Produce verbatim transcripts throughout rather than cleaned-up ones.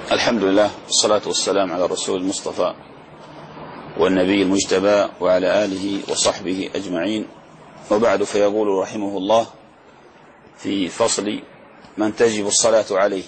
الحمد لله والصلاة والسلام على الرسول المصطفى والنبي المجتبى وعلى آله وصحبه أجمعين، وبعد، فيقول رحمه الله في فصل من تجب الصلاة عليه: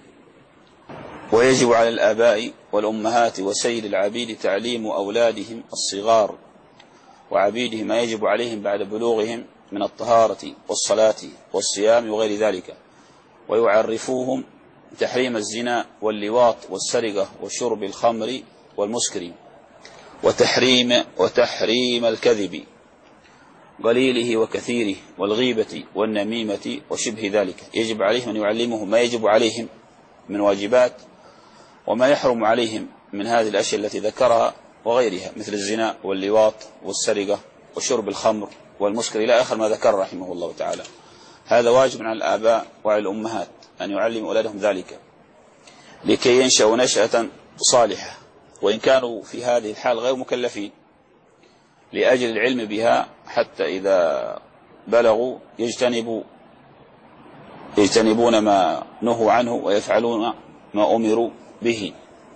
ويجب على الآباء والأمهات وسيد العبيد تعليم أولادهم الصغار وعبيدهم ما يجب عليهم بعد بلوغهم من الطهارة والصلاة والصيام وغير ذلك، ويعرفوهم تحريم الزنا واللواط والسرقة وشرب الخمر والمسكر وتحريم وتحريم الكذب قليله وكثيره والغيبة والنميمة وشبه ذلك. يجب عليهم أن يعلمهم ما يجب عليهم من واجبات وما يحرم عليهم من هذه الأشياء التي ذكرها وغيرها، مثل الزنا واللواط والسرقة وشرب الخمر والمسكر إلى آخر ما ذكر رحمه الله تعالى. هذا واجب على الآباء وعلى الأمهات أن يعلموا أولادهم ذلك لكي ينشأوا نشأة صالحة، وإن كانوا في هذه الحال غير مكلفين، لأجل العلم بها حتى إذا بلغوا يجتنبوا يجتنبون ما نهوا عنه ويفعلون ما أمروا به.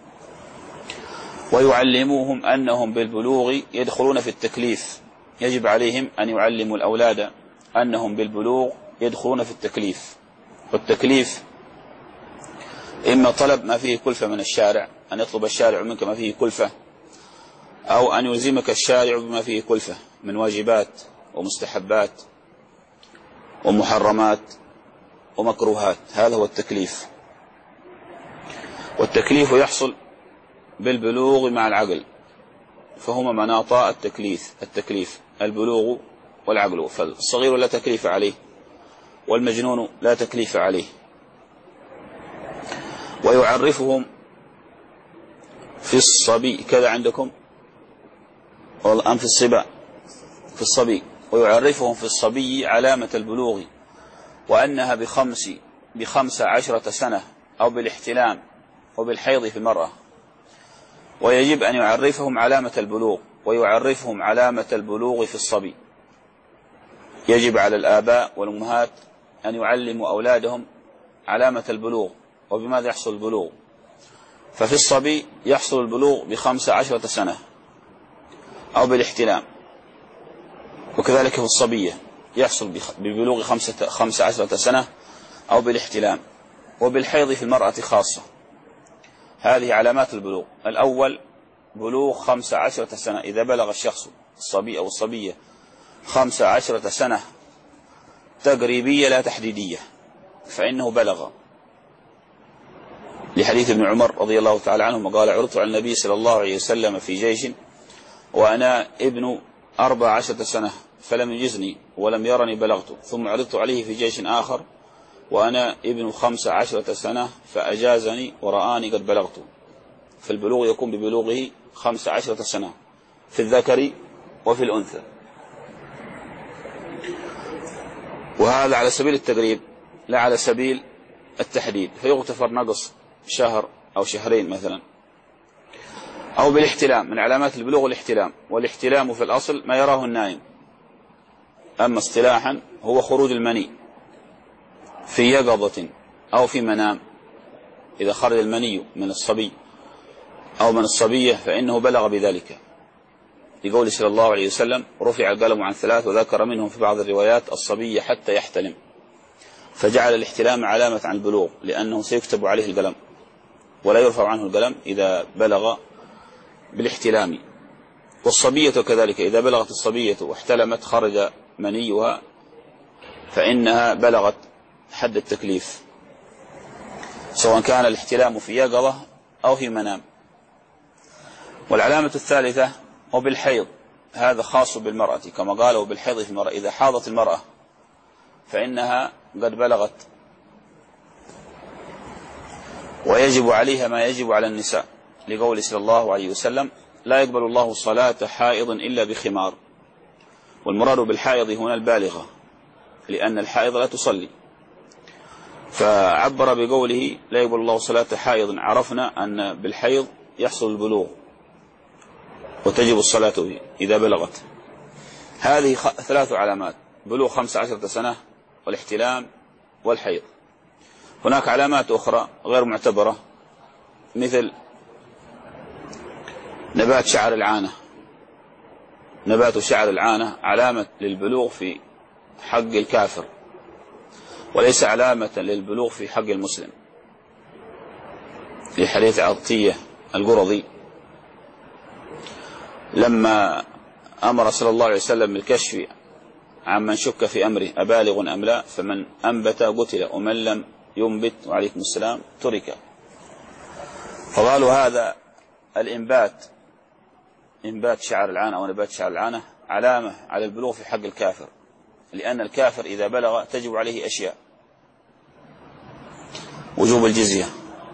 ويعلموهم أنهم بالبلوغ يدخلون في التكليف. يجب عليهم أن يعلموا الأولاد أنهم بالبلوغ يدخلون في التكليف. والتكليف إما طلب ما فيه كلفة من الشارع، أن يطلب الشارع منك ما فيه كلفة، أو أن يلزمك الشارع بما فيه كلفة من واجبات ومستحبات ومحرمات ومكروهات. هذا هو التكليف. والتكليف يحصل بالبلوغ مع العقل، فهما مناطا التكليف التكليف البلوغ والعقل. فالصغير لا تكليف عليه، والمجنون لا تكليف عليه. ويعرفهم في الصبي كذا عندكم أم في الصبا في الصبي ويعرفهم في الصبي علامة البلوغ، وأنها بخمس بخمس عشرة سنة، أو بالاحتلام وبالحيض في المرأة. ويجب أن يعرفهم علامة البلوغ، ويعرفهم علامة البلوغ في الصبي. يجب على الآباء والأمهات أن يعلموا أولادهم علامة البلوغ، وبماذا يحصل البلوغ. ففي الصبي يحصل البلوغ بخمس عشرة سنة أو بالاحتلام، وكذلك في الصبية يحصل ببلوغ خمسة خمس عشرة سنة أو بالاحتلام، وبالحيض في المرأة خاصة. هذه علامات البلوغ. الأول بلوغ خمس عشرة سنة، إذا بلغ الشخص الصبي أو الصبية خمس عشرة سنة تقريبية لا تحديدية فإنه بلغ، لحديث ابن عمر رضي الله تعالى عنه قال: عرضت على النبي صلى الله عليه وسلم في جيش وأنا ابن أربع عشرة سنة فلم يجزني ولم يرني بلغت، ثم عرضت عليه في جيش آخر وأنا ابن خمس عشرة سنة فأجازني ورآني قد بلغت. فالبلوغ يكون ببلوغه خمس عشرة سنة في الذكر وفي الأنثى. وهذا على سبيل التقريب لا على سبيل التحديد، فيغتفر نقص شهر أو شهرين مثلا. أو بالاحتلام، من علامات البلوغ الاحتلام، والاحتلام في الأصل ما يراه النائم، أما اصطلاحا هو خروج المني في يقظة أو في منام. إذا خرج المني من الصبي أو من الصبية فإنه بلغ بذلك، لقول صلى الله عليه وسلم: رفع القلم عن ثلاث، وذكر منهم في بعض الروايات الصبي حتى يحتلم، فجعل الاحتلام علامة عن البلوغ، لأنه سيكتب عليه القلم ولا يرفع عنه القلم إذا بلغ بالاحتلام. والصبية كذلك، إذا بلغت الصبية واحتلمت خرج منيها فإنها بلغت حد التكليف، سواء كان الاحتلام في يقظة أو في منام. والعلامة الثالثة وبالحيض، هذا خاص بالمرأة كما قالوا بالحيض في المرأة. إذا حاضت المرأة فإنها قد بلغت، ويجب عليها ما يجب على النساء، لقول صلى الله عليه وسلم: لا يقبل الله صلاة حائض إلا بخمار. والمراد بالحائض هنا البالغة، لأن الحائض لا تصلي، فعبر بقوله لا يقبل الله صلاة حائض. عرفنا أن بالحيض يحصل البلوغ وتجب الصلاة به إذا بلغت. هذه ثلاث علامات: بلوغ خمس عشرة سنة والاحتلام والحيض. هناك علامات أخرى غير معتبرة مثل نبات شعر العانة. نبات شعر العانة علامة للبلوغ في حق الكافر، وليس علامة للبلوغ في حق المسلم، في حديث عطية القرظي لما أمر صلى الله عليه وسلم بالكشف عمن شك في أمره أبالغ أم لا، فمن أنبت قتل ومن لم ينبت وعليكم السلام ترك. فقالوا هذا الإنبات، إنبات شعر العانة أو نبات شعر العانة، علامة على البلوغ في حق الكافر، لأن الكافر إذا بلغ تجب عليه أشياء: وجوب الجزية،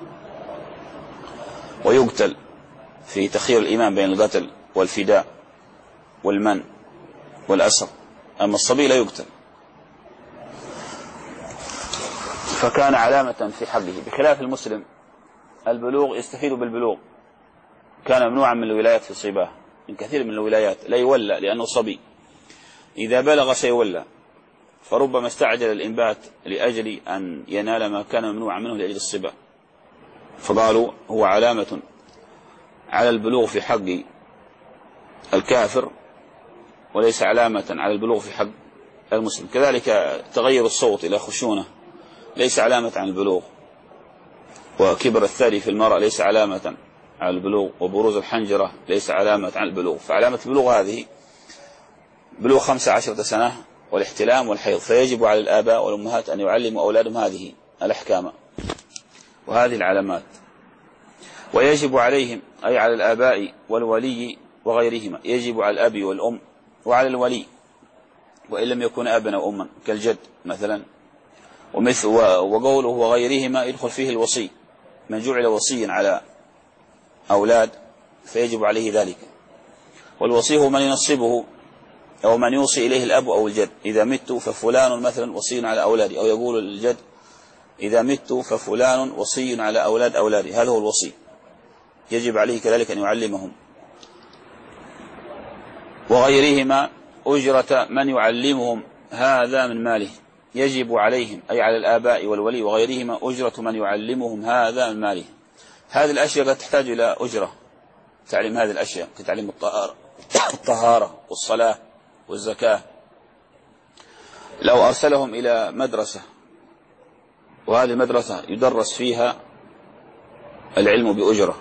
ويقتل في تخيير الإمام بين القتل والفداء والمن والأسر، أما الصبي لا يقتل. فكان علامة في حقه، بخلاف المسلم البلوغ يستفيد بالبلوغ، كان ممنوعا من الولايات في صباه، من كثير من الولايات لا يولى لأنه صبي، إذا بلغ سيولى، فربما استعجل الإنبات لأجل أن ينال ما كان ممنوعا منه لأجل الصبا. فقالوا هو علامة على البلوغ في حق الكافر، وليس علامة على البلوغ في حق المسلم. كذلك تغير الصوت إلى خشونة ليس علامة عن البلوغ، وكبر الثدي في المرأة ليس علامة على البلوغ، وبروز الحنجرة ليس علامة عن البلوغ. فعلامة البلوغ هذه بلوغ خمس عشرة سنة والاحتلام والحيض، فيجب على الآباء والأمهات أن يعلموا أولادهم هذه الأحكام وهذه العلامات. ويجب عليهم أي على الآباء والولي وغيرهما، يجب على الأب والأم وعلى الولي وإن لم يكن أبا أو أما كالجد مثلا. ومثل وقوله وغيرهما يدخل فيه الوصي، من جعل وصيا على أولاد فيجب عليه ذلك. والوصي هو من ينصبه أو من يوصي إليه الأب أو الجد، إذا مت ففلان مثلا وصي على أولادي، أو يقول الجد إذا مت ففلان وصي على أولاد أولادي، هذا هو الوصي، يجب عليه كذلك أن يعلمهم. وغيرهما أجرة من يعلمهم هذا من ماله، يجب عليهم أي على الآباء والولي وغيرهما أجرة من يعلمهم هذا من ماله. هذه الأشياء قد تحتاج إلى أجرة، تعليم هذه الأشياء كتعليم الطهارة الطهارة والصلاة والزكاة. لو أرسلهم إلى مدرسة وهذه المدرسة يدرس فيها العلم بأجرة،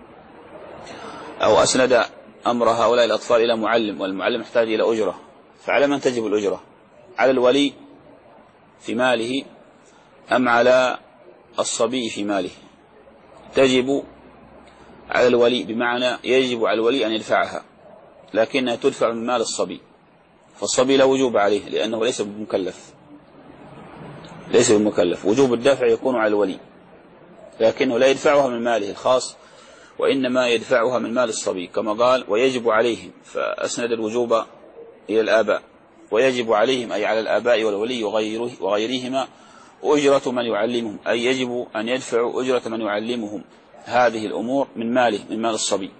أو أسند أمر هؤلاء الأطفال إلى معلم والمعلم يحتاج إلى أجرة، فعلى من تجب الأجرة؟ على الولي في ماله أم على الصبي في ماله؟ تجب على الولي، بمعنى يجب على الولي أن يدفعها، لكنها تدفع من مال الصبي، فالصبي لا وجوب عليه لأنه ليس بمكلف، ليس بمكلف. وجوب الدفع يكون على الولي، لكنه لا يدفعها من ماله الخاص، وإنما يدفعها من مال الصبي، كما قال ويجب عليهم، فأسند الوجوب إلى الآباء. ويجب عليهم أي على الآباء والولي وغيره وغيرهما أجرة من يعلمهم، أي يجب أن يدفعوا أجرة من يعلمهم هذه الأمور من ماله، من مال الصبي.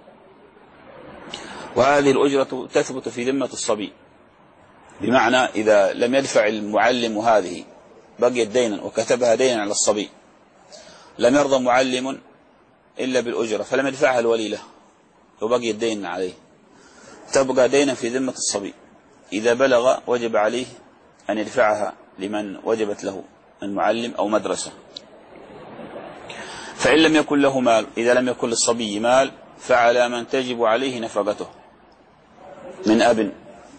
وهذه الأجرة تثبت في ذمة الصبي، بمعنى إذا لم يدفع المعلم هذه بقيت دينا وكتبها دينا على الصبي، لم يرضى معلم إلا بالأجرة فلم يدفعها الولي له وبقيت دينا عليه، تبقى دينا في ذمة الصبي. إذا بلغ وجب عليه أن يدفعها لمن وجبت له المعلم أو مدرسة. فإن لم يكن له مال، إذا لم يكن للصبي مال، فعلى من تجب عليه نفقته من أب،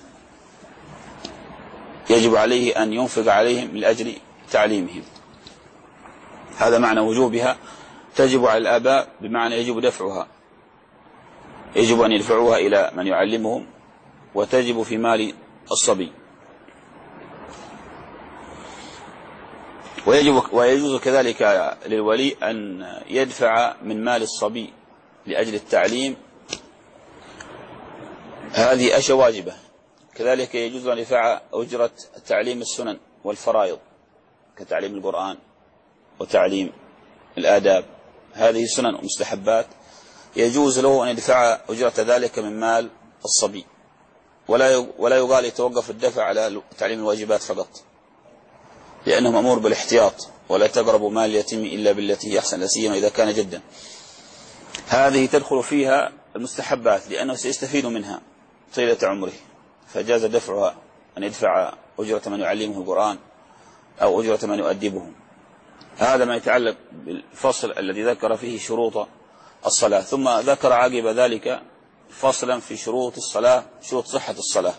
يجب عليه أن ينفق عليهم من أجل تعليمهم. هذا معنى وجوبها، تجب على الآباء بمعنى يجب دفعها، يجب أن يدفعوها إلى من يعلمهم، وتجب في مال الصبي. ويجب ويجوز كذلك للولي أن يدفع من مال الصبي لأجل التعليم، هذه أشياء واجبة. كذلك يجوز أن يدفع أجرة تعليم السنن والفرائض كتعليم القرآن وتعليم الآداب، هذه سنن ومستحبات، يجوز له أن يدفع أجرة ذلك من مال الصبي، ولا ولا يقال يتوقف الدفع على تعليم الواجبات فقط، لأنه مأمور بالاحتياط، ولا تقربوا مال اليتيم إلا بالتي هي أحسن، لا سيما إذا كان جدا. هذه تدخل فيها المستحبات لأنه سيستفيد منها طيلة عمره، فجاز دفعها، أن يدفع أجرة من يعلمه القرآن أو أجرة من يؤدبه. هذا ما يتعلق بالفصل الذي ذكر فيه شروط الصلاة. ثم ذكر عقب ذلك فصلا في شروط الصلاة، شروط صحة الصلاة،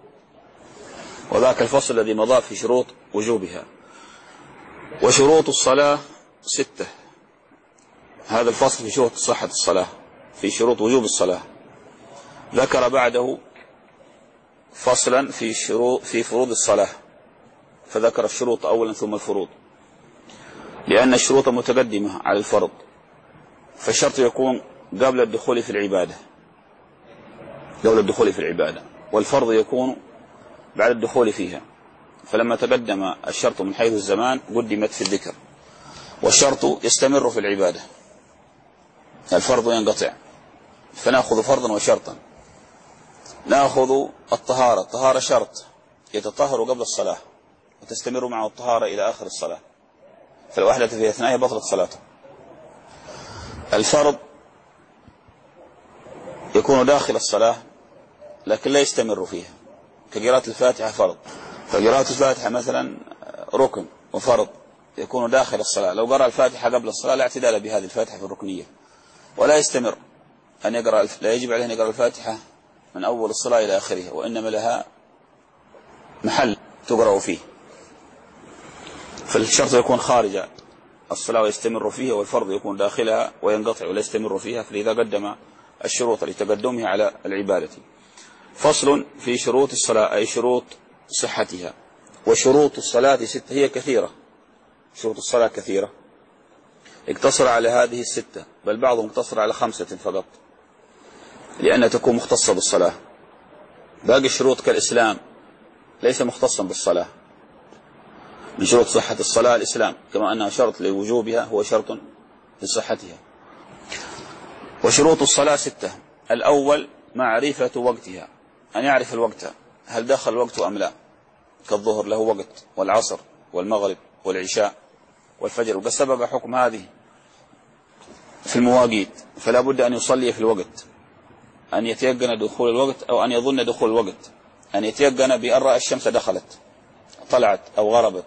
وذاك الفصل الذي مضى في شروط وجوبها. وشروط الصلاة ستة. هذا الفصل في شروط صحة الصلاة، في شروط وجوب الصلاة. ذكر بعده فصلا في شروط في فروض الصلاة، فذكر الشروط أولا ثم الفروض، لأن الشروط متقدمة على الفرض، فالشرط يكون قبل الدخول في العبادة قبل الدخول في العبادة والفرض يكون بعد الدخول فيها. فلما تقدم الشرط من حيث الزمان قدمت في الذكر، والشرط يستمر في العبادة، الفرض ينقطع. فنأخذ فرضا وشرطا. نأخذ الطهارة. الطهارة شرط يتطهر قبل الصلاة وتستمر معه الطهارة إلى آخر الصلاة، فلو أحدث في أثنائها بطلت صلاته. الفرض يكون داخل الصلاة لكن لا يستمر فيها، كقراءة الفاتحة فرض، فقراءة الفاتحة مثلا ركن وفرض يكون داخل الصلاة. لو قرأ الفاتحة قبل الصلاة لا اعتدال بهذه الفاتحة في الركنية، ولا يستمر أن يقرأ، لا يجب عليه أن يقرأ الفاتحة من أول الصلاة إلى آخرها، وإنما لها محل تقرأ فيه. فالشرط يكون خارج الصلاة ويستمر فيها، والفرض يكون داخلها وينقطع ولا يستمر فيها، فلذا قدم الشروط لتقدمها على العبادة. فصل في شروط الصلاة، أي شروط صحتها. وشروط الصلاة ستة، هي كثيرة، شروط الصلاة كثيرة، اقتصر على هذه الستة، بل بعضهم اقتصر على خمسة فقط لأنها تكون مختصة بالصلاة. باقي الشروط كالإسلام ليس مختصا بالصلاة. من شروط صحة الصلاة الإسلام، كما أنها شرط لوجوبها هو شرط لصحتها. وشروط الصلاة ستة. الأول معرفة وقتها، أن يعرف الوقت، هل دخل الوقت أم لا، كالظهر له وقت، والعصر والمغرب والعشاء والفجر، وقد سبق حكم هذه في المواقيت، فلا بد أن يصلي في الوقت، أن يتيقن دخول الوقت أو أن يظن دخول الوقت، أن يتيقن بأن رأى الشمس دخلت طلعت أو غربت،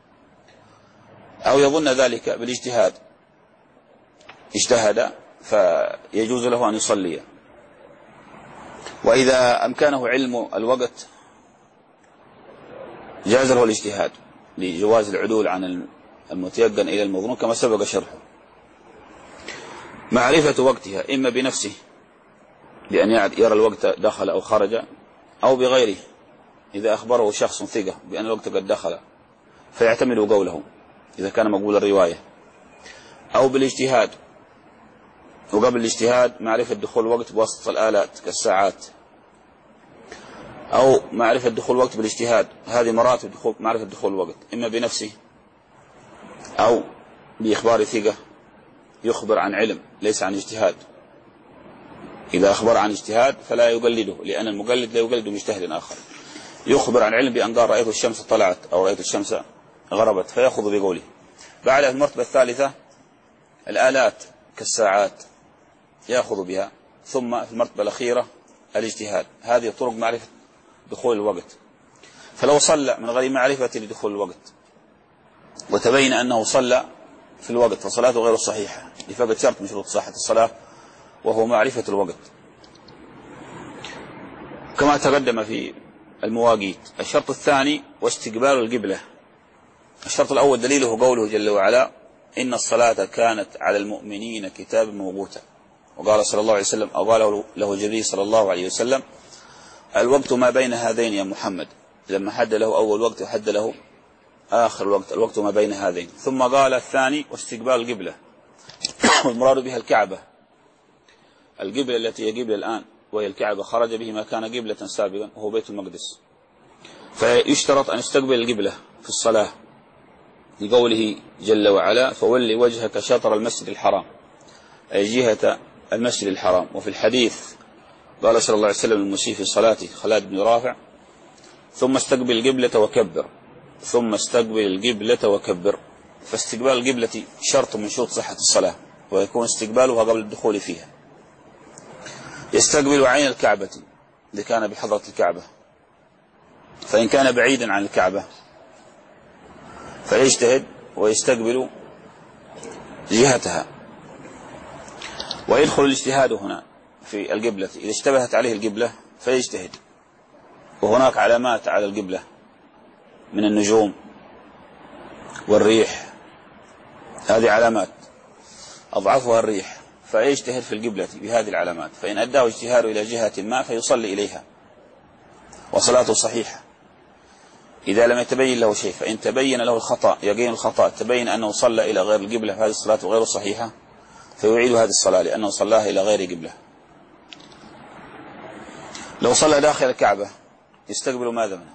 أو يظن ذلك بالاجتهاد، اجتهد فيجوز له أن يصلي. وإذا أمكنه علم الوقت جاز له الاجتهاد لجواز العدول عن المتيقن إلى المظنون كما سبق شرحه. معرفة وقتها إما بنفسه بأن يرى الوقت دخل أو خرج، أو بغيره إذا أخبره شخص ثقة بأن الوقت قد دخل فيعتمد قوله إذا كان مقبول الرواية، أو بالاجتهاد. وقبل الاجتهاد معرفة دخول الوقت بواسطة الآلات كالساعات، أو معرفة دخول الوقت بالاجتهاد. هذه مراتب دخول معرفة دخول الوقت، إما بنفسه أو بإخبار ثقة يخبر عن علم ليس عن اجتهاد. إذا أخبر عن اجتهاد فلا يقلده، لأن المقلد لا يقلد مجتهد آخر. يخبر عن علم بأن قال رأيت الشمس طلعت أو رأيت الشمس غربت فيأخذ بقوله. بعد المرتبة الثالثة الآلات كالساعات يأخذ بها. ثم في المرتبة الأخيرة الاجتهاد. هذه طرق معرفة دخول الوقت. فلو صلى من غير معرفة لدخول الوقت وتبين أنه صلى في الوقت فصلاته غير صحيحة لفقد شرط من شروط صحة الصلاة وهو معرفة الوقت، كما تقدم في المواقيت. الشرط الثاني واستقبال القبلة. الشرط الأول دليله قوله جل وعلا إن الصلاة كانت على المؤمنين كتابا موقوتا، وقال صلى الله عليه وسلم أو قال له جبريل صلى الله عليه وسلم الوقت ما بين هذين يا محمد، لما حد له أول وقت وحد له آخر الوقت، الوقت ما بين هذين. ثم قال الثاني واستقبال القبلة، والمراد بها الكعبة، القبلة التي هي قبلة الآن وهي الكعبة، خرج به ما كان قبلة سابقا وهو بيت المقدس. فيشترط أن يستقبل القبلة في الصلاة لقوله جل وعلا فولي وجهك شطر المسجد الحرام، أي جهة المسجد الحرام. وفي الحديث قال صلى الله عليه وسلم المسيء في صلاته خالد بن رافع ثم استقبل القبلة وكبر، ثم استقبل القبلة وكبر. فاستقبال القبلة شرط من شروط صحة الصلاة، ويكون استقبالها قبل الدخول فيها. يستقبل عين الكعبة إذا كان بحضرة الكعبة، فإن كان بعيدا عن الكعبة فيجتهد ويستقبل جهتها. ويدخل الاجتهاد هنا في القبلة إذا اشتبهت عليه القبلة فيجتهد، وهناك علامات على القبلة من النجوم والريح، هذه علامات أضعفها الريح، فيجتهد في القبلة بهذه العلامات، فإن أداه اجتهاد إلى جهة ما فيصلي إليها وصلاته صحيحة إذا لم يتبين له شيء. فإن تبين له الخطأ، يقين الخطأ، تبين أنه صلى إلى غير القبلة فهذه الصلاة غير صحيحة، فيعيد هذه الصلاة لأنه صلاها إلى غير قبلة. لو صلى داخل الكعبة يستقبل ماذا منه؟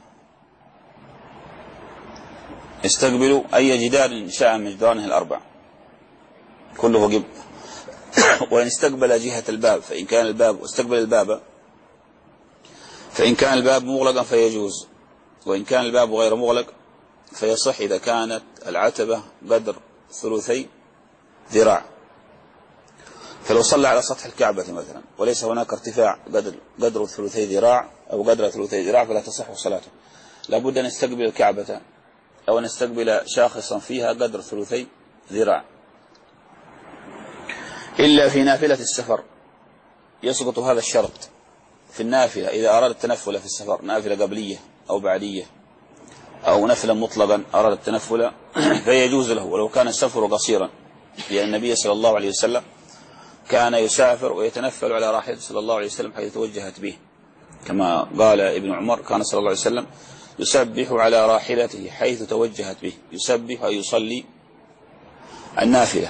يستقبل أي جدار شاء من جدرانه الأربع كله قبل. وإن استقبل جهة الباب فإن كان الباب واستقبل الباب فإن كان الباب مغلقا فيجوز، وإن كان الباب غير مغلق فيصح إذا كانت العتبة قدر ثلثي ذراع. فلو صلى على سطح الكعبة مثلا وليس هناك ارتفاع قدر قدر ثلثي ذراع أو قدر ثلثي ذراع فلا تصح صلاته، لابد أن نستقبل الكعبة أو نستقبل شاخصا فيها قدر ثلثي ذراع. إلا في نافلة السفر يسقط هذا الشرط في النافلة إذا أراد التنفل في السفر، نافلة قبلية أو بعدية أو نفلا مطلقا أراد التنفل فيجوز له ولو كان السفر قصيرا، لأن النبي صلى الله عليه وسلم كان يسافر ويتنفل على راحلته صلى الله عليه وسلم حيث توجهت به، كما قال ابن عمر كان صلى الله عليه وسلم يسبح على راحلته حيث توجهت به، يسبح ويصلي النافلة.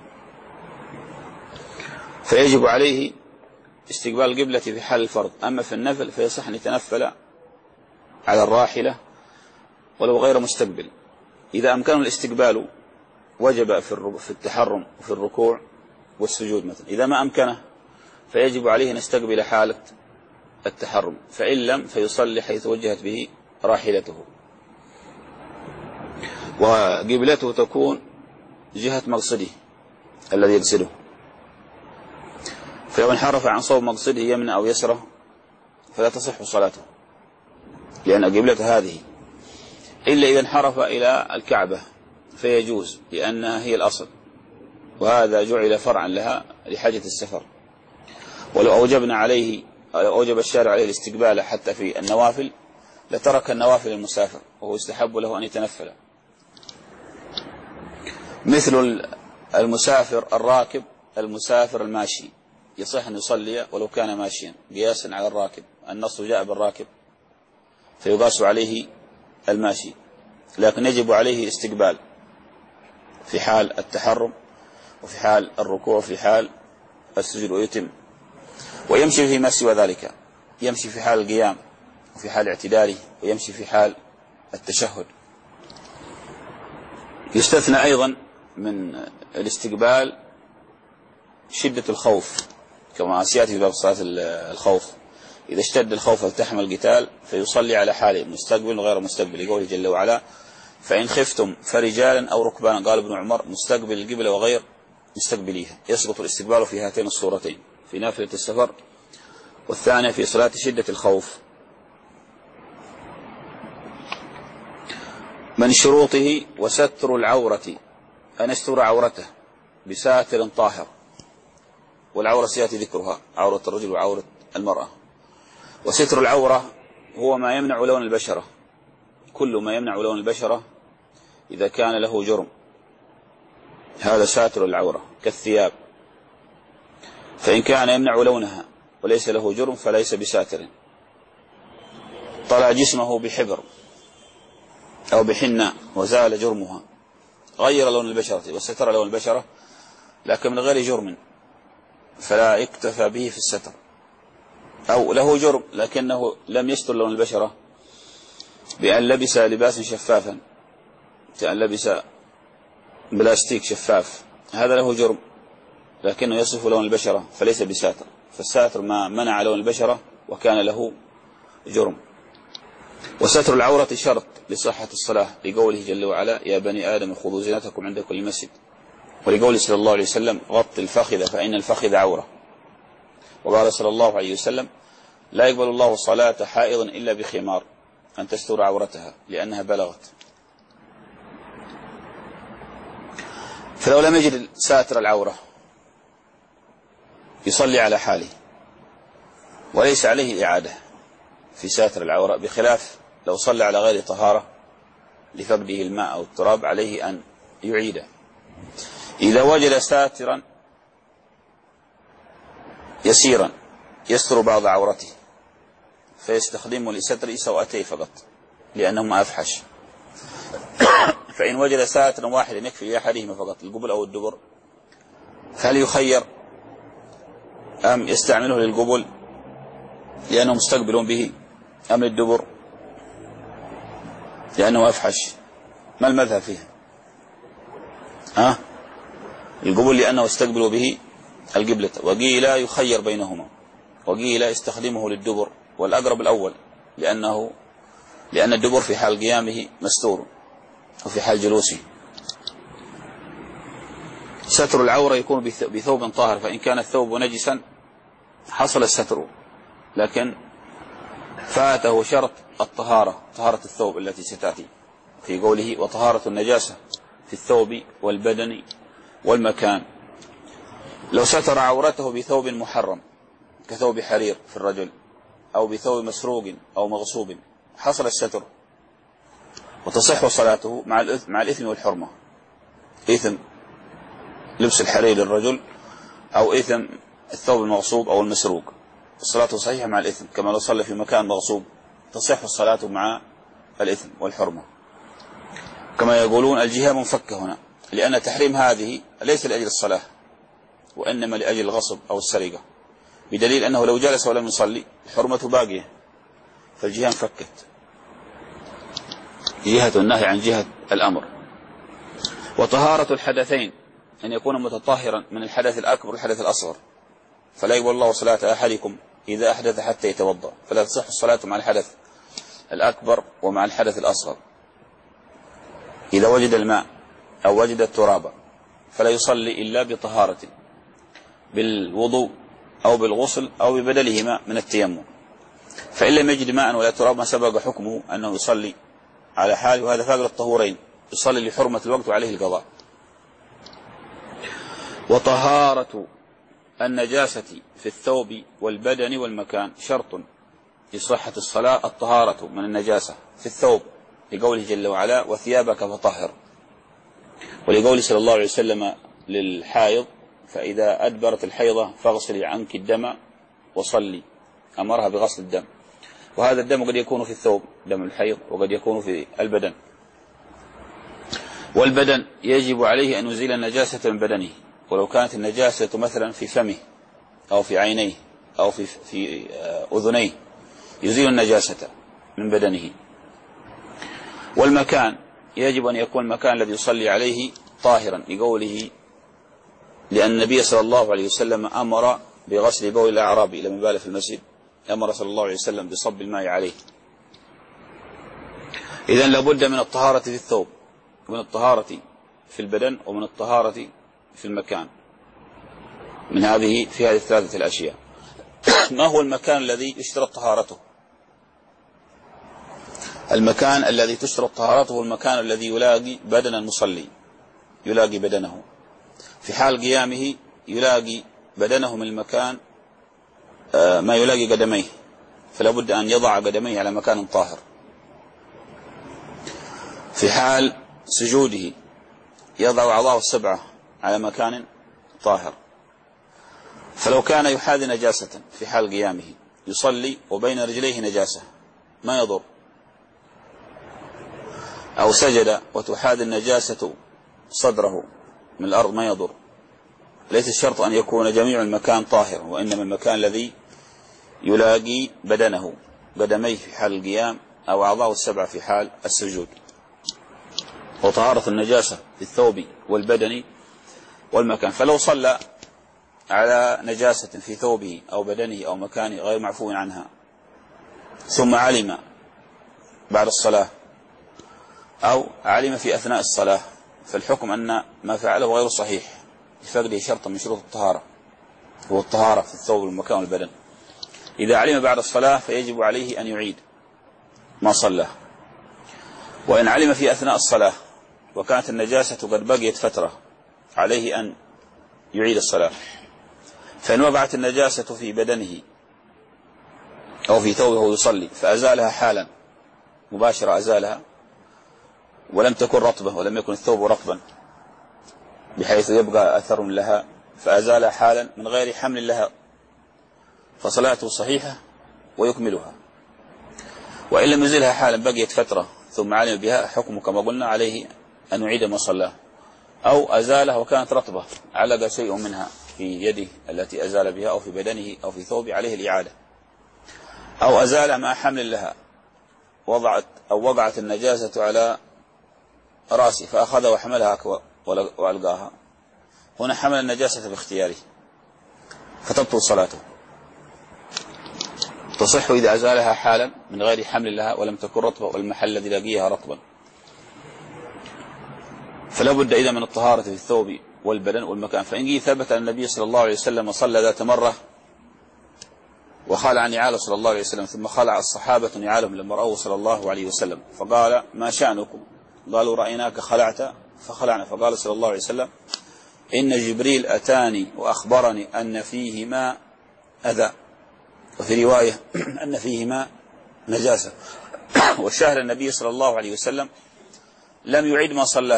فيجب عليه استقبال القبلة في حال الفرض، أما في النفل فيصح أن يتنفل على الراحلة ولو غير مستقبل. إذا أمكنه الاستقبال وجب في التحرم وفي الركوع والسجود مثلا، إذا ما أمكنه فيجب عليه أن يستقبل حالة التحرم، فإن لم فيصلي حيث وجهت به راحلته، وقبلته تكون جهة مقصده الذي يقصده. فلو انحرف عن صوب مقصده يمنى أو يسره فلا تصح صلاته لأن قبلته هذه، إلا إذا انحرف إلى الكعبة فيجوز لأنها هي الأصل، وهذا جعل فرعا لها لحاجة السفر. ولو أوجبنا عليه أو أوجب الشارع عليه الاستقبال حتى في النوافل لترك النوافل المسافر، وهو يستحب له أن يتنفل، مثل المسافر الراكب المسافر الماشي يصح أن يصلي ولو كان ماشيا قياسا على الراكب، النص جاء بالراكب فيقاس عليه الماشي، لكن يجب عليه استقبال في حال التحرم وفي حال الركوع وفي حال السجود ويتم. ويمشي فيما سوى ذلك، يمشي في حال القيام وفي حال اعتداله ويمشي في حال التشهد. يستثنى أيضا من الاستقبال شدة الخوف كما سيأتي في باب صلاة الخوف، إذا اشتد الخوف التحم القتال فيصلي على حاله مستقبل وغير مستقبل، يقول جل وعلا فإن خفتم فرجالا أو ركبانا، قال ابن عمر مستقبل القبلة وغير مستقبليها. يسقط الاستقبال في هاتين الصورتين، في نافلة السفر والثانية في صلاة شدة الخوف. من شروطه وستر العورة، أن يستر عورته بساتر طاهر، والعورة سيأتي ذكرها، عورة الرجل وعورة المرأة. وستر العورة هو ما يمنع لون البشرة، كل ما يمنع لون البشرة إذا كان له جرم هذا ساتر العورة كالثياب، فإن كان يمنع لونها وليس له جرم فليس بساتر. طلع جسمه بحبر أو بحناء وزال جرمها، غير لون البشرة وستر لون البشرة لكن من غير جرم فلا يكتفى به في الستر، أو له جرم لكنه لم يستر لون البشرة بأن لبس لباسا شفافا كأن لبس بلاستيك شفاف، هذا له جرم لكنه يصف لون البشرة فليس بساتر، فالساتر ما منع لون البشرة وكان له جرم. وستر العورة شرط لصحة الصلاة، لقوله جل وعلا يا بني آدم خذوا زينتكم عند كل مسجد، ولقوله صلى الله عليه وسلم غط الفخذ فإن الفخذ عورة. وقال صلى الله عليه وسلم لا يقبل الله صلاة حائض إلا بخمار أن تستر عورتها لأنها بلغت. فلو لم يجد ساتر العورة يصلي على حاله وليس عليه إعادة في ساتر العورة، بخلاف لو صلى على غير طهارة لفقده الماء أو التراب عليه أن يعيده. إذا وجد ساترا يسيرا يستر بعض عورته فيستخدمه لستر سوءته فقط لأنهما أفحش. فإن وجد ساترا واحدا يكفي لأحدهما فقط القبل أو الدبر فهل يخير أم يستعمله للقبل لأنه مستقبل به أم للدبر لأنه أفحش؟ ما المذهب فيها؟ ها؟ القبل لأنه استقبل به القبلة، وقيل يخير بينهما، وقيل يستخدمه للدبر، والأقرب الأول لأنه لأن الدبر في حال قيامه مستور وفي حال جلوسه. ستر العورة يكون بثوب طاهر، فإن كان الثوب نجسا حصل الستر، لكن فاته شرط الطهارة، طهارة الثوب التي ستأتي في قوله وطهارة النجاسة في الثوب والبدن والمكان. لو ستر عورته بثوب محرم كثوب حرير في الرجل أو بثوب مسروق أو مغصوب حصل الستر وتصح صلاته مع الإثم, مع الإثم والحرمة، إثم لبس الحرير للرجل أو إثم الثوب المغصوب أو المسروق، الصلاة صحيحة مع الإثم، كما لو صلى في مكان مغصوب تصح الصلاة مع الإثم والحرمة. كما يقولون الجهة منفكة هنا، لأن تحريم هذه ليس لأجل الصلاة وإنما لأجل الغصب أو السرقة، بدليل أنه لو جلس ولم يصلي الحرمة باقية، فالجهة انفكت، جهة النهي عن جهة الأمر. وطهارة الحدثين أن يكون متطهرا من الحدث الأكبر والحدث الأصغر، فلا يقبل الله صلاة أحدكم إذا أحدث حتى يتوضأ، فلا تصح الصلاة مع الحدث الأكبر ومع الحدث الأصغر. إذا وجد الماء أو وجد التراب فلا يصلي إلا بطهارة بالوضوء أو بالغسل أو ببدلهما من التيمم. فإن لم يجد ماء ولا تراب ما سبق حكمه أنه يصلي على حال، وهذا فاقد الطهورين، يصلي لحرمة الوقت وعليه القضاء. وطهارة النجاسة في الثوب والبدن والمكان شرط لصحة الصلاة الطهارة من النجاسة في الثوب، لقوله جل وعلا وثيابك فطهر، ولقوله صلى الله عليه وسلم للحائض فإذا أدبرت الحيضة فاغسلي عنك الدم وصلي، أمرها بغسل الدم. وهذا الدم قد يكون في الثوب دم الحيض وقد يكون في البدن، والبدن يجب عليه أن يزيل النجاسة من بدنه، ولو كانت النجاسة مثلا في فمه أو في عينيه أو في, في أذنيه يزيل النجاسة من بدنه. والمكان يجب أن يكون المكان الذي يصلي عليه طاهرا، لقوله لأن النبي صلى الله عليه وسلم أمر بغسل بول الأعرابي لما بال في المسجد، أمر صلى الله عليه وسلم بصب الماء عليه. إذن لابد من الطهارة في الثوب ومن الطهارة في البدن ومن الطهارة في المكان، من هذه في هذه الثلاثة الأشياء. ما هو المكان الذي يشترط طهارته؟ المكان الذي تشترط طهارته المكان الذي يلاقي بدن المصلي، يلاقي بدنه في حال قيامه، يلاقي بدنه من المكان ما يلاقي قدميه، فلا بد أن يضع قدميه على مكان طاهر. في حال سجوده يضع أعضاءه السبعة على مكان طاهر. فلو كان يحاذي نجاسة في حال قيامه يصلي وبين رجليه نجاسة ما يضر، أو سجد وتحاذي النجاسة صدره من الأرض ما يضر. ليس الشرط أن يكون جميع المكان طاهر، وإنما المكان الذي يلاقي بدنه قدميه في حال القيام أو أعضاءه السبعة في حال السجود. وطهارة النجاسة في الثوب والبدن والمكان، فلو صلى على نجاسة في ثوبه أو بدنه أو مكانه غير معفو عنها ثم علم بعد الصلاة أو علم في أثناء الصلاة فالحكم أن ما فعله غير صحيح لفقده شرط من شروط الطهارة، هو الطهارة في الثوب والمكان والبدن. إذا علم بعد الصلاة فيجب عليه أن يعيد ما صلاه. وإن علم في أثناء الصلاة وكانت النجاسة قد بقيت فترة عليه أن يعيد الصلاة. فإن وقعت النجاسة في بدنه أو في ثوبه وهو يصلي فأزالها حالا مباشرة، أزالها ولم تكن رطبة ولم يكن الثوب رطبا بحيث يبقى أثر لها، فأزالها حالا من غير حمل لها، فصلاته صحيحة ويكملها. وإن لم يزلها حالا بقيت فترة ثم علم بها، حكم كما قلنا عليه أن يعيد ما صلاه. أو أزالها وكانت رطبة، علق شيء منها في يده التي أزال بها أو في بدنه أو في ثوبه، عليه الإعادة. أو أزال مع حمل لها، وضعت أو وقعت النجاسة على رأسه فأخذها وحملها وألقاها، هنا حمل النجاسة باختياره فتبطل صلاته. تصح إذا أزالها حالا من غير حمل لها ولم تكن رطبة والمحل الذي لقيها رطبا. فلا بد إذا من الطهارة في الثوب والبدن والمكان. فإن ثبت أن النبي صلى الله عليه وسلم صلى ذات مرة وخلع نعاله صلى الله عليه وسلم، ثم خلع الصحابة نعالهم لما رأوه صلى الله عليه وسلم فقال ما شأنكم؟ قالوا رأيناك خلعت فخلعنا. فقال صلى الله عليه وسلم إن جبريل أتاني وأخبرني أن فيهما أذى، وفي رواية أن فيهما نجاسة. والشاهد النبي صلى الله عليه وسلم لم يعيد ما صلاه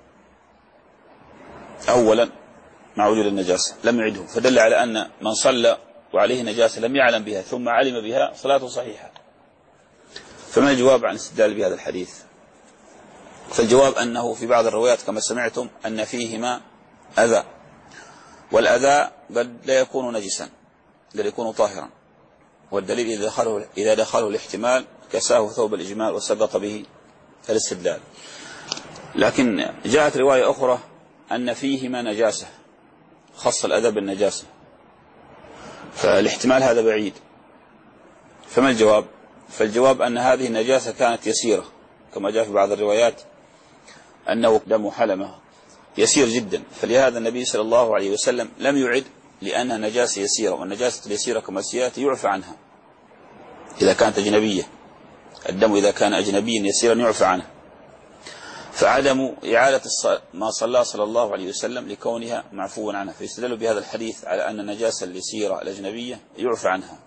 أولا مع وجود النجاسة، لم يعده، فدل على أن من صلى وعليه نجاسة لم يعلم بها ثم علم بها صلاته صحيحة. فما الجواب عن الاستدلال بهذا الحديث؟ فالجواب أنه في بعض الروايات كما سمعتم أن فيهما أذى، والأذى قد لا يكون نجسا بل يكون طاهرا، والدليل إذا دخله, إذا دخله الاحتمال كساه ثوب الإجمال وسقط به الاستدلال. لكن جاءت رواية أخرى أن فيهما نجاسة، خص الأذى بالنجاسة، فالاحتمال هذا بعيد. فما الجواب؟ فالجواب أن هذه النجاسة كانت يسيرة كما جاء في بعض الروايات أنه دم حلمة يسير جدا، فلهذا النبي صلى الله عليه وسلم لم يعد لأنها نجاسة يسيرة، والنجاسة اليسيرة كما سيأتي يعفى عنها إذا كانت أجنبية. الدم إذا كان أجنبيا يسيرا يعفى عنه، فعدم إعادة ما صلى صلى الله عليه وسلم لكونها معفوا عنها، فيستدل بهذا الحديث على أن النجاسة اليسيرة الأجنبية يعفى عنها.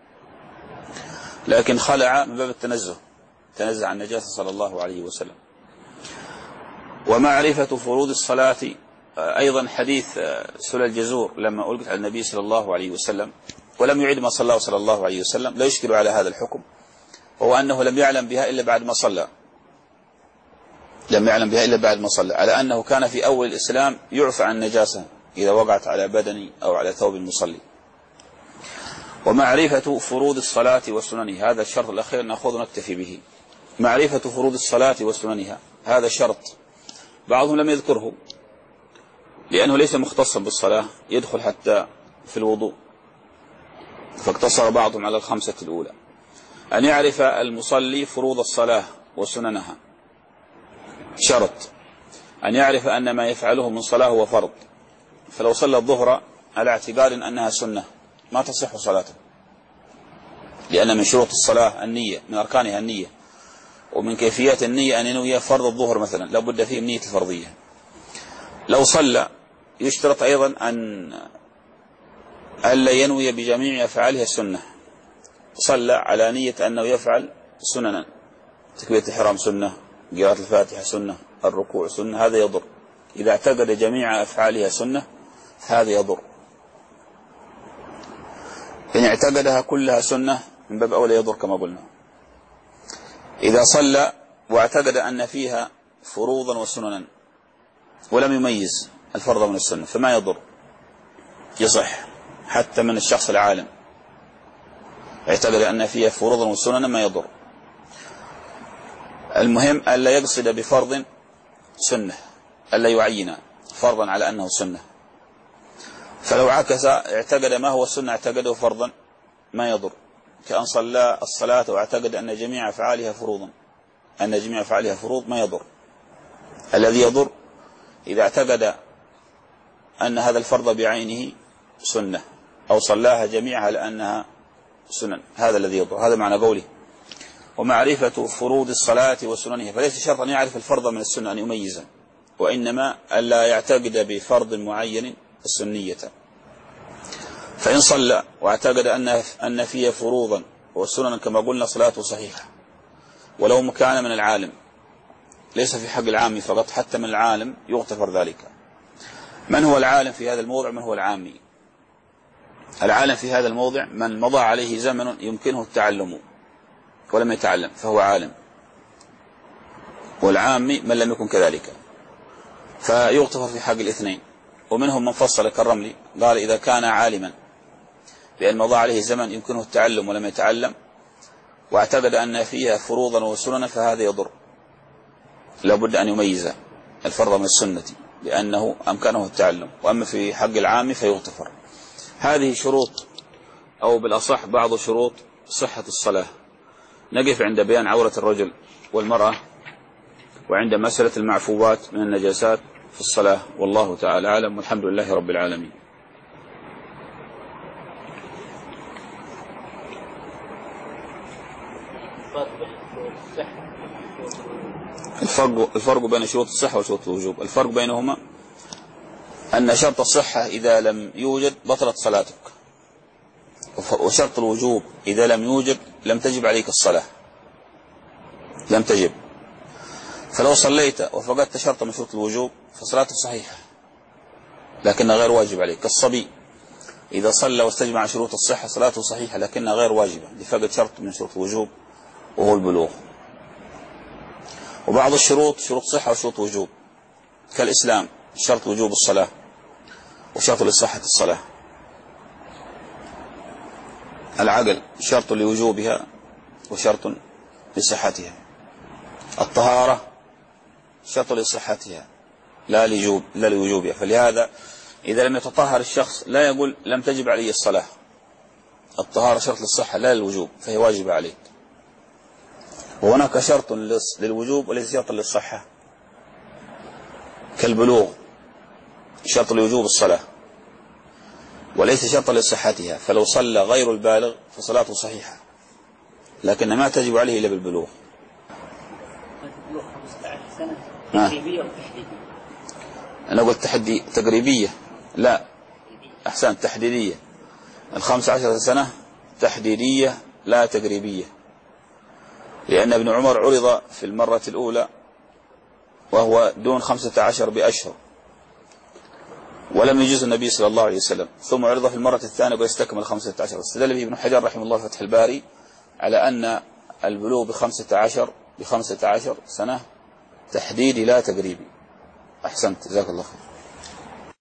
لكن خلع من باب التنزه، تنزه عن النجاسة صلى الله عليه وسلم. ومعرفة فروض الصلاة أيضا حديث سل الجزور لما ألقت على النبي صلى الله عليه وسلم ولم يعيد ما صلى صلى الله عليه وسلم لا يشكل على هذا الحكم، وهو أنه لم يعلم بها إلا بعد ما صلى، لم يعلم بها إلا بعد ما صلى، على أنه كان في أول الإسلام يعفى عن النجاسة إذا وقعت على بدني أو على ثوب المصلي. ومعرفة فروض الصلاة وسننها، هذا الشرط الأخير نأخذ نكتفي به. معرفة فروض الصلاة وسننها هذا شرط بعضهم لم يذكره لأنه ليس مختصا بالصلاة، يدخل حتى في الوضوء، فاقتصر بعضهم على الخمسة الأولى. أن يعرف المصلي فروض الصلاة وسننها، شرط أن يعرف أن ما يفعله من صلاة هو فرض، فلو صلى الظهر على اعتقاد أنها سنة ما تصح صلاته، لأن من شروط الصلاة النية، من أركانها النية، ومن كيفيات النية أن ينوي فرض الظهر مثلا لا بد فيه النية الفرضية. لو صلى يشترط أيضا أن ألا ينوي بجميع أفعالها السنة، صلى على نية أنه يفعل سننا، تكبيرة الإحرام سنة، قراءة الفاتحة سنة، الركوع سنة، هذا يضر. إذا اعتقد جميع أفعالها سنة هذا يضر. إن اعتقدها كلها سنة من باب أولى يضر كما قلنا. إذا صلى واعتقد أن فيها فروضا وسننا ولم يميز الفرض من السنة فما يضر، يصح حتى من الشخص العالم اعتقد أن فيها فروضا وسننا ما يضر. المهم ألا يقصد بفرض سنة، ألا يعين فرضا على أنه سنة، فلو عكس اعتقد ما هو السنة اعتقده فرضا ما يضر، كأن صلى الصلاة واعتقد أن جميع أفعالها فروضا، أن جميع أفعالها فروض ما يضر. الذي يضر أن يعين فرضا على أنه سنة، فيقول صلى الصلاة واعتقد أن جميع أفعالها فروضا، أن جميع أفعالها فروض ما يضر. المهم ألا يقصد بفرض سنة، ألا يعين فرضا على أنه سنة، فلو عكس اعتقد ما هو السنة اعتقده فرضا ما يضر، كأن صلى الصلاة واعتقد أن جميع أفعالها فروضا، أن جميع أفعالها فروض ما يضر. إذا اعتقد أن هذا الفرض بعينه سنة أو صلاها جميعها لأنها سنن، هذا الذي يضر. هذا معنى قوله ومعرفة فروض الصلاة وسننها، فليس شرط أن يعرف الفرض من السنة أن يميزه، وإنما ألا يعتقد بفرض معين السنية. فإن صلى واعتقد أن أن فيه فروضا وسننا كما قلنا صلاته صحيحة، ولو كان من العالم، ليس في حق العامي فقط، حتى من العالم يغتفر ذلك. من هو العالم في هذا الموضع؟ من هو العامي؟ العالم في هذا الموضع من مضى عليه زمن يمكنه التعلم ولم يتعلم فهو عالم، والعامي من لم يكن كذلك، فيغتفر في حق الاثنين. ومنهم من فصل كالرملي قال إذا كان عالما بأن مضى عليه زمن يمكنه التعلم ولم يتعلم واعتقد أن فيها فروضا وسننا فهذا يضر، لابد أن يميز الفرض من السنة لأنه أمكنه التعلم. وأما في حق العام فيغتفر. هذه شروط أو بالأصح بعض شروط صحة الصلاة. نقف عند بيان عورة الرجل والمرأة وعند مسألة المعفوات من النجاسات في الصلاة، والله تعالى أعلم، والحمد لله رب العالمين. الفرق الفرق بين شروط الصحة وشروط الوجوب، الفرق بينهما أن شرط الصحة إذا لم يوجد بطلت صلاتك، وشرط الوجوب إذا لم يوجد لم تجب عليك الصلاة، لم تجب. فلو صليت وفقدت شرط من شروط الوجوب فصلاته صحيحة لكنها غير واجب عليك. كالصبي إذا صلى واستجمع شروط الصحة صلاته صحيحة لكنها غير واجبة لفقد شرط من شروط الوجوب وهو البلوغ. وبعض الشروط شروط صحة وشروط وجوب كالإسلام شرط وجوب الصلاة وشرط لصحة الصلاة. العقل شرط لوجوبها وشرط لصحتها. الطهارة شرط لصحتها لا لجوب لا لوجوبها. فلهذا إذا لم يتطهر الشخص لا يقول لم تجب عليه الصلاة. الطهارة شرط للصحة لا للوجوب فهي واجبة عليك. وهناك شرط للوجوب وليس شرط للصحة كالبلوغ شرط لوجوب الصلاة وليس شرط لصحتها، فلو صلى غير البالغ فصلاته صحيحة لكن ما تجب عليه إلا بالبلوغ. تقريبية وتحديدية. أنا قلت تحدي تقريبية لا أحسن تحديدية. الخمس عشرة سنة تحديدية لا تقريبية، لأن ابن عمر عرض في المرة الأولى وهو دون خمسة عشر بأشهر ولم يجوز النبي صلى الله عليه وسلم، ثم عرض في المرة الثانية ويستكمل خمسة عشر. استدل به ابن حجر رحمه الله فتح الباري على أن البلوغ بخمسة عشر بخمسة عشر سنة تحديدي لا تقريبي. أحسنت جزاك الله خير.